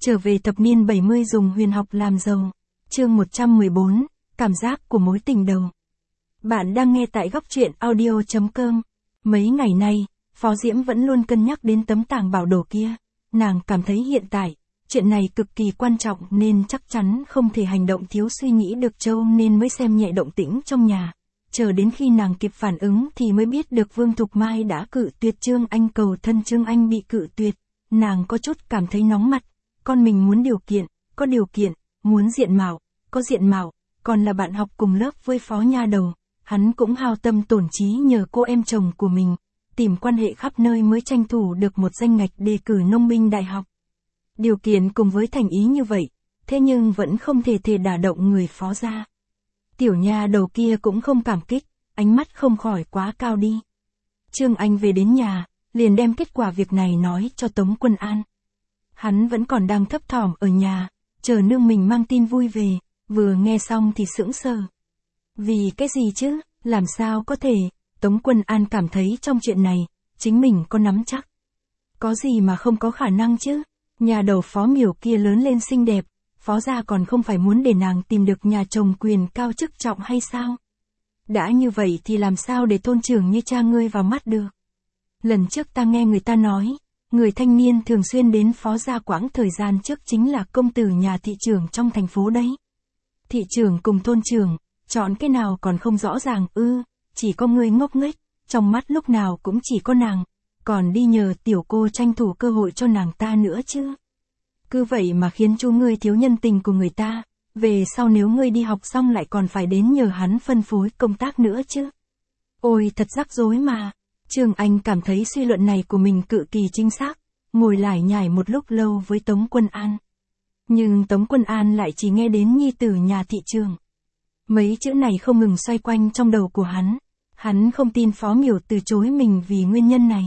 Trở về thập niên 70 dùng huyền học làm giàu. Chương 114, cảm giác của mối tình đầu. Bạn đang nghe tại góc truyện audio.com. Mấy ngày nay, Phó Diễm vẫn luôn cân nhắc đến tấm tàng bảo đồ kia. Nàng cảm thấy hiện tại, chuyện này cực kỳ quan trọng nên chắc chắn không thể hành động thiếu suy nghĩ được châu nên mới xem nhẹ động tĩnh trong nhà. Chờ đến khi nàng kịp phản ứng thì mới biết được Vương Thục Mai đã cự tuyệt Trương Anh, cầu thân Trương Anh bị cự tuyệt. Nàng có chút cảm thấy nóng mặt. Con mình muốn điều kiện, có điều kiện, muốn diện mạo, có diện mạo, còn là bạn học cùng lớp với Phó nha đầu. Hắn cũng hao tâm tổn trí nhờ cô em chồng của mình, tìm quan hệ khắp nơi mới tranh thủ được một danh ngạch đề cử nông binh đại học. Điều kiện cùng với thành ý như vậy, thế nhưng vẫn không thể đả động người Phó gia. Tiểu nha đầu kia cũng không cảm kích, ánh mắt không khỏi quá cao đi. Trương Anh về đến nhà, liền đem kết quả việc này nói cho Tống Quân An. Hắn vẫn còn đang thấp thỏm ở nhà, chờ nương mình mang tin vui về, vừa nghe xong thì sững sờ. Vì cái gì chứ, làm sao có thể, Tống Quân An cảm thấy trong chuyện này, chính mình có nắm chắc. Có gì mà không có khả năng chứ, nhà đầu Phó Miểu kia lớn lên xinh đẹp, Phó gia còn không phải muốn để nàng tìm được nhà chồng quyền cao chức trọng hay sao? Đã như vậy thì làm sao để thôn trưởng như cha ngươi vào mắt được? Lần trước ta nghe người ta nói, người thanh niên thường xuyên đến Phó gia quãng thời gian trước chính là công tử nhà thị trưởng trong thành phố đấy. Thị trưởng cùng thôn trưởng, chọn cái nào còn không rõ ràng chỉ có người ngốc nghếch, trong mắt lúc nào cũng chỉ có nàng, còn đi nhờ tiểu cô tranh thủ cơ hội cho nàng ta nữa chứ. Cứ vậy mà khiến chú ngươi thiếu nhân tình của người ta, về sau nếu ngươi đi học xong lại còn phải đến nhờ hắn phân phối công tác nữa chứ. Ôi thật rắc rối mà. Trương Anh cảm thấy suy luận này của mình cực kỳ chính xác, ngồi lải nhải một lúc lâu với Tống Quân An. Nhưng Tống Quân An lại chỉ nghe đến nhi tử nhà thị trường. Mấy chữ này không ngừng xoay quanh trong đầu của hắn không tin Phó Miểu từ chối mình vì nguyên nhân này.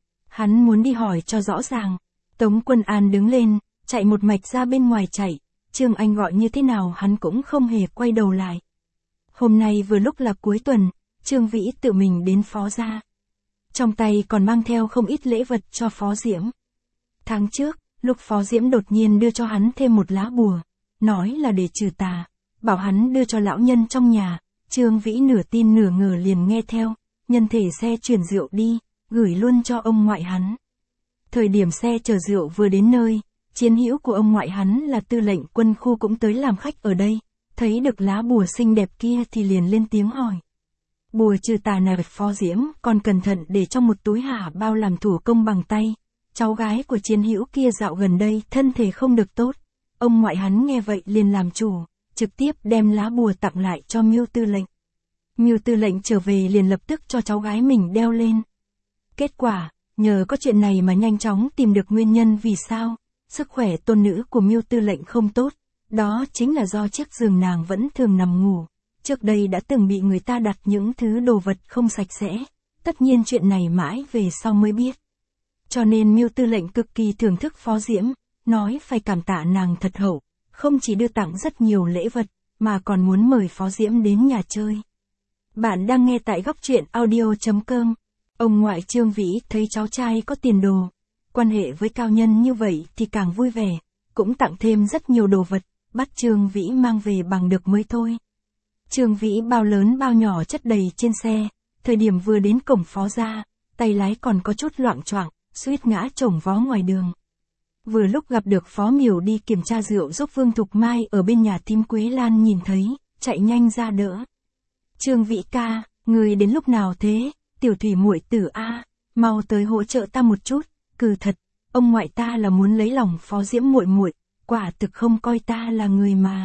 Hắn muốn đi hỏi cho rõ ràng. Tống Quân An đứng lên, chạy một mạch ra bên ngoài chạy, Trương Anh gọi như thế nào hắn cũng không hề quay đầu lại. Hôm nay vừa lúc là cuối tuần, Trương Vĩ tự mình đến Phó gia. Trong tay còn mang theo không ít lễ vật cho Phó Diễm. Tháng trước, lúc Phó Diễm đột nhiên đưa cho hắn thêm một lá bùa, nói là để trừ tà, bảo hắn đưa cho lão nhân trong nhà, Trương Vĩ nửa tin nửa ngờ liền nghe theo, nhân thể xe chuyển rượu đi, gửi luôn cho ông ngoại hắn. Thời điểm xe chở rượu vừa đến nơi, chiến hữu của ông ngoại hắn là tư lệnh quân khu cũng tới làm khách ở đây, thấy được lá bùa xinh đẹp kia thì liền lên tiếng hỏi. Bùa trừ tà này Phó Diễm còn cẩn thận để trong một túi hả bao làm thủ công bằng tay. Cháu gái của chiến hữu kia dạo gần đây thân thể không được tốt. Ông ngoại hắn nghe vậy liền làm chủ, trực tiếp đem lá bùa tặng lại cho Miêu tư lệnh. Miêu tư lệnh trở về liền lập tức cho cháu gái mình đeo lên. Kết quả, nhờ có chuyện này mà nhanh chóng tìm được nguyên nhân vì sao sức khỏe tôn nữ của Miêu tư lệnh không tốt. Đó chính là do chiếc giường nàng vẫn thường nằm ngủ. Trước đây đã từng bị người ta đặt những thứ đồ vật không sạch sẽ. Tất nhiên chuyện này mãi về sau mới biết. Cho nên Miêu tư lệnh cực kỳ thưởng thức Phó Diễm, nói phải cảm tạ nàng thật hậu, không chỉ đưa tặng rất nhiều lễ vật, mà còn muốn mời Phó Diễm đến nhà chơi. Bạn đang nghe tại góc truyện audio.com. Ông ngoại Trương Vĩ thấy cháu trai có tiền đồ, quan hệ với cao nhân như vậy thì càng vui vẻ, cũng tặng thêm rất nhiều đồ vật, bắt Trương Vĩ mang về bằng được mới thôi. Trương Vĩ bao lớn bao nhỏ chất đầy trên xe, thời điểm vừa đến cổng Phó gia, tay lái còn có chút loạng choạng, suýt ngã chồng vó ngoài đường. Vừa lúc gặp được Phó Miểu đi kiểm tra rượu giúp Vương Thục Mai ở bên nhà thím Quế Lan nhìn thấy, chạy nhanh ra đỡ. Trương Vĩ ca, người đến lúc nào thế, tiểu thủy muội tử a, mau tới hỗ trợ ta một chút, cừ thật, ông ngoại ta là muốn lấy lòng Phó Diễm muội muội, quả thực không coi ta là người mà.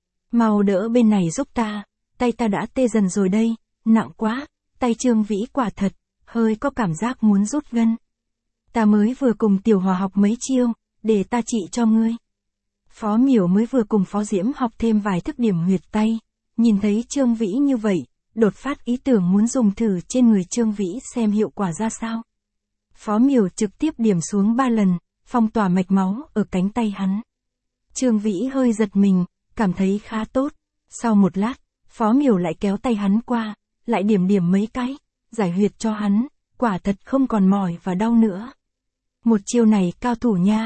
Mau đỡ bên này giúp ta, tay ta đã tê dần rồi đây, nặng quá, tay Trương Vĩ quả thật, hơi có cảm giác muốn rút gân. Ta mới vừa cùng Tiểu Hòa học mấy chiêu, để ta trị cho ngươi. Phó Miểu mới vừa cùng Phó Diễm học thêm vài thức điểm huyệt tay, nhìn thấy Trương Vĩ như vậy, đột phát ý tưởng muốn dùng thử trên người Trương Vĩ xem hiệu quả ra sao. Phó Miểu trực tiếp điểm xuống 3 lần, phong tỏa mạch máu ở cánh tay hắn. Trương Vĩ hơi giật mình, cảm thấy khá tốt. Sau một lát, Phó Miểu lại kéo tay hắn qua, lại điểm mấy cái, giải huyệt cho hắn, quả thật không còn mỏi và đau nữa. Một chiêu này cao thủ nha,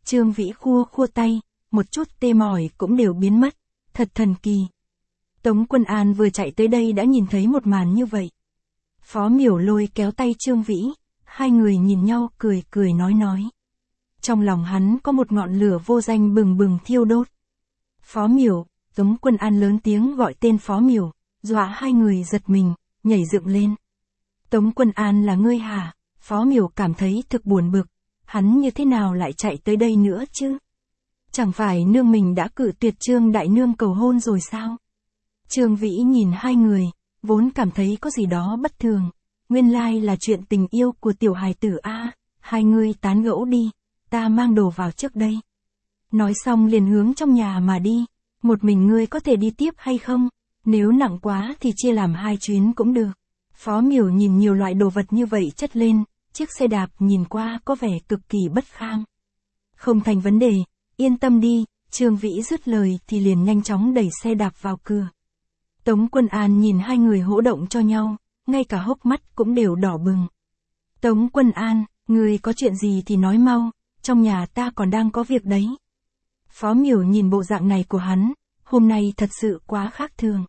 Trương Vĩ khua khua tay, một chút tê mỏi cũng đều biến mất, thật thần kỳ. Tống Quân An vừa chạy tới đây đã nhìn thấy một màn như vậy. Phó Miểu lôi kéo tay Trương Vĩ, hai người nhìn nhau cười cười nói. Trong lòng hắn có một ngọn lửa vô danh bừng bừng thiêu đốt. Phó Miểu, Tống Quân An lớn tiếng gọi tên Phó Miểu, dọa hai người giật mình, nhảy dựng lên. Tống Quân An là ngươi hả? Phó Miểu cảm thấy thực buồn bực, hắn như thế nào lại chạy tới đây nữa chứ? Chẳng phải nương mình đã cự tuyệt Trương đại nương cầu hôn rồi sao? Trương Vĩ nhìn hai người, vốn cảm thấy có gì đó bất thường, nguyên lai là chuyện tình yêu của tiểu hài tử a, hai người tán gẫu đi, ta mang đồ vào trước đây. Nói xong liền hướng trong nhà mà đi, một mình ngươi có thể đi tiếp hay không? Nếu nặng quá thì chia làm hai chuyến cũng được. Phó Miểu nhìn nhiều loại đồ vật như vậy chất lên, chiếc xe đạp nhìn qua có vẻ cực kỳ bất kham. Không thành vấn đề, yên tâm đi, Trương Vĩ dứt lời thì liền nhanh chóng đẩy xe đạp vào cửa. Tống Quân An nhìn hai người hỗ động cho nhau, ngay cả hốc mắt cũng đều đỏ bừng. Tống Quân An, ngươi có chuyện gì thì nói mau, trong nhà ta còn đang có việc đấy. Phó Miểu nhìn bộ dạng này của hắn, hôm nay thật sự quá khác thường.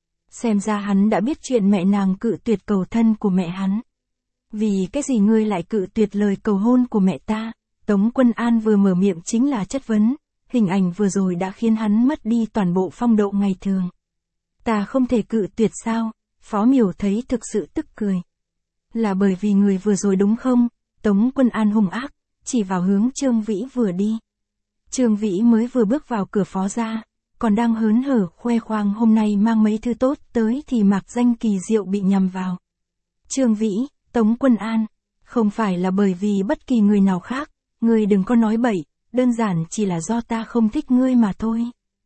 Xem ra hắn đã biết chuyện mẹ nàng cự tuyệt cầu thân của mẹ hắn. Vì cái gì ngươi lại cự tuyệt lời cầu hôn của mẹ ta? Tống Quân An vừa mở miệng chính là chất vấn, hình ảnh vừa rồi đã khiến hắn mất đi toàn bộ phong độ ngày thường. Ta không thể cự tuyệt sao? Phó Miểu thấy thực sự tức cười. Là bởi vì người vừa rồi đúng không? Tống Quân An hung ác, chỉ vào hướng Trương Vĩ vừa đi. Trương Vĩ mới vừa bước vào cửa phó ra, còn đang hớn hở khoe khoang hôm nay mang mấy thứ tốt tới thì mạc danh kỳ diệu bị nhầm vào. Trương Vĩ, Tống Quân An, không phải là bởi vì bất kỳ người nào khác, ngươi đừng có nói bậy, đơn giản chỉ là do ta không thích ngươi mà thôi.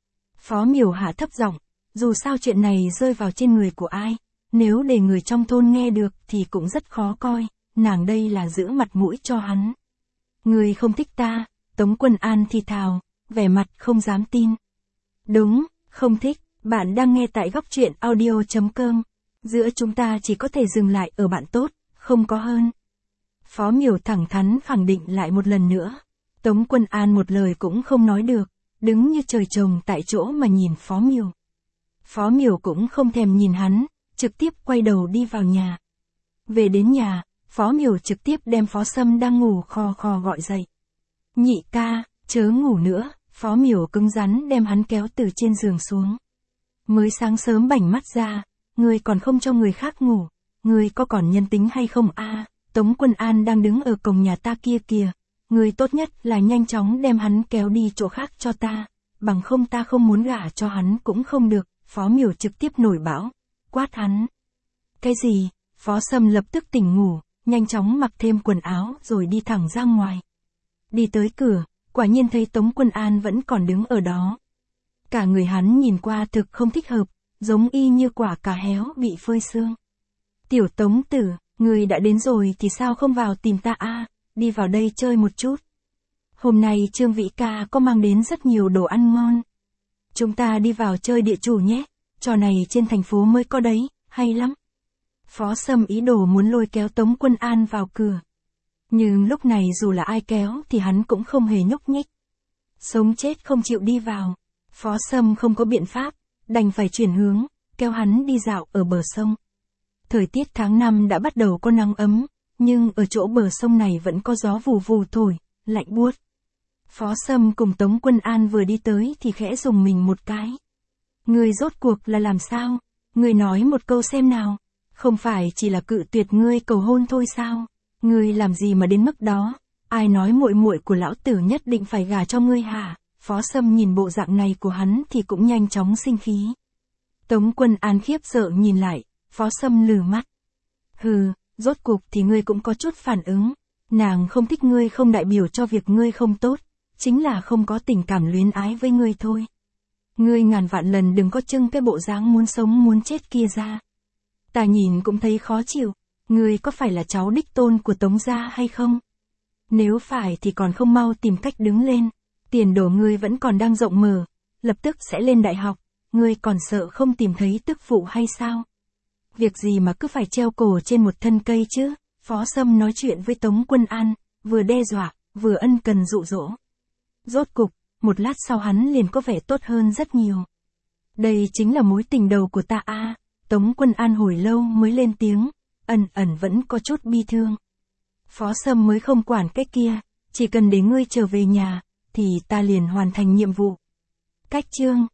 Phó Miểu hạ thấp giọng, dù sao chuyện này rơi vào trên người của ai, nếu để người trong thôn nghe được thì cũng rất khó coi, nàng đây là giữ mặt mũi cho hắn. Ngươi không thích ta, Tống Quân An thì thào, vẻ mặt không dám tin. Đúng, không thích, bạn đang nghe tại góc truyện audio.com. Giữa chúng ta chỉ có thể dừng lại ở bạn tốt, không có hơn. Phó Miểu thẳng thắn khẳng định lại một lần nữa. Tống Quân An một lời cũng không nói được, đứng như trời trồng tại chỗ mà nhìn Phó Miểu. Phó Miểu cũng không thèm nhìn hắn, trực tiếp quay đầu đi vào nhà. Về đến nhà, Phó Miểu trực tiếp đem Phó Sâm đang ngủ khò khò gọi dậy. Nhị ca, chớ ngủ nữa, Phó Miểu cứng rắn đem hắn kéo từ trên giường xuống. Mới sáng sớm bảnh mắt ra, ngươi còn không cho người khác ngủ, ngươi có còn nhân tính hay không a? Tống Quân An đang đứng ở cổng nhà ta kia kìa, ngươi tốt nhất là nhanh chóng đem hắn kéo đi chỗ khác cho ta, bằng không ta không muốn gả cho hắn cũng không được. Phó Miểu trực tiếp nổi bão, quát hắn. Cái gì? Phó Sâm lập tức tỉnh ngủ, nhanh chóng mặc thêm quần áo rồi đi thẳng ra ngoài. Đi tới cửa, quả nhiên thấy Tống Quân An vẫn còn đứng ở đó. Cả người hắn nhìn qua thực không thích hợp, giống y như quả cà héo bị phơi sương. Tiểu Tống tử, người đã đến rồi thì sao không vào tìm ta a? Đi vào đây chơi một chút. Hôm nay Trương Vĩ ca có mang đến rất nhiều đồ ăn ngon. Chúng ta đi vào chơi địa chủ nhé, trò này trên thành phố mới có đấy, hay lắm. Phó Sâm ý đồ muốn lôi kéo Tống Quân An vào cửa. Nhưng lúc này dù là ai kéo thì hắn cũng không hề nhúc nhích. Sống chết không chịu đi vào. Phó Sâm không có biện pháp, đành phải chuyển hướng, kéo hắn đi dạo ở bờ sông. Thời tiết tháng 5 đã bắt đầu có nắng ấm, nhưng ở chỗ bờ sông này vẫn có gió vù vù thổi, lạnh buốt. Phó Sâm cùng Tống Quân An vừa đi tới thì khẽ rùng mình một cái. Ngươi rốt cuộc là làm sao? Ngươi nói một câu xem nào. Không phải chỉ là cự tuyệt ngươi cầu hôn thôi sao? Ngươi làm gì mà đến mức đó? Ai nói muội muội của lão tử nhất định phải gả cho ngươi hả? Phó Sâm nhìn bộ dạng này của hắn thì cũng nhanh chóng sinh khí. Tống Quân An khiếp sợ nhìn lại, Phó Sâm lừ mắt. Hừ, rốt cuộc thì ngươi cũng có chút phản ứng. Nàng không thích ngươi không đại biểu cho việc ngươi không tốt, chính là không có tình cảm luyến ái với ngươi thôi. Ngươi ngàn vạn lần đừng có trưng cái bộ dáng muốn sống muốn chết kia ra. Ta nhìn cũng thấy khó chịu, ngươi có phải là cháu đích tôn của Tống gia hay không? Nếu phải thì còn không mau tìm cách đứng lên, tiền đồ ngươi vẫn còn đang rộng mở, lập tức sẽ lên đại học, ngươi còn sợ không tìm thấy tức phụ hay sao? Việc gì mà cứ phải treo cổ trên một thân cây chứ? Phó Sâm nói chuyện với Tống Quân An, vừa đe dọa, vừa ân cần dụ dỗ. Rốt cục, một lát sau hắn liền có vẻ tốt hơn rất nhiều. Đây chính là mối tình đầu của ta a. Tống Quân An hồi lâu mới lên tiếng, ẩn ẩn vẫn có chút bi thương. Phó Sâm mới không quản cái kia, chỉ cần để ngươi trở về nhà, thì ta liền hoàn thành nhiệm vụ. Cách chương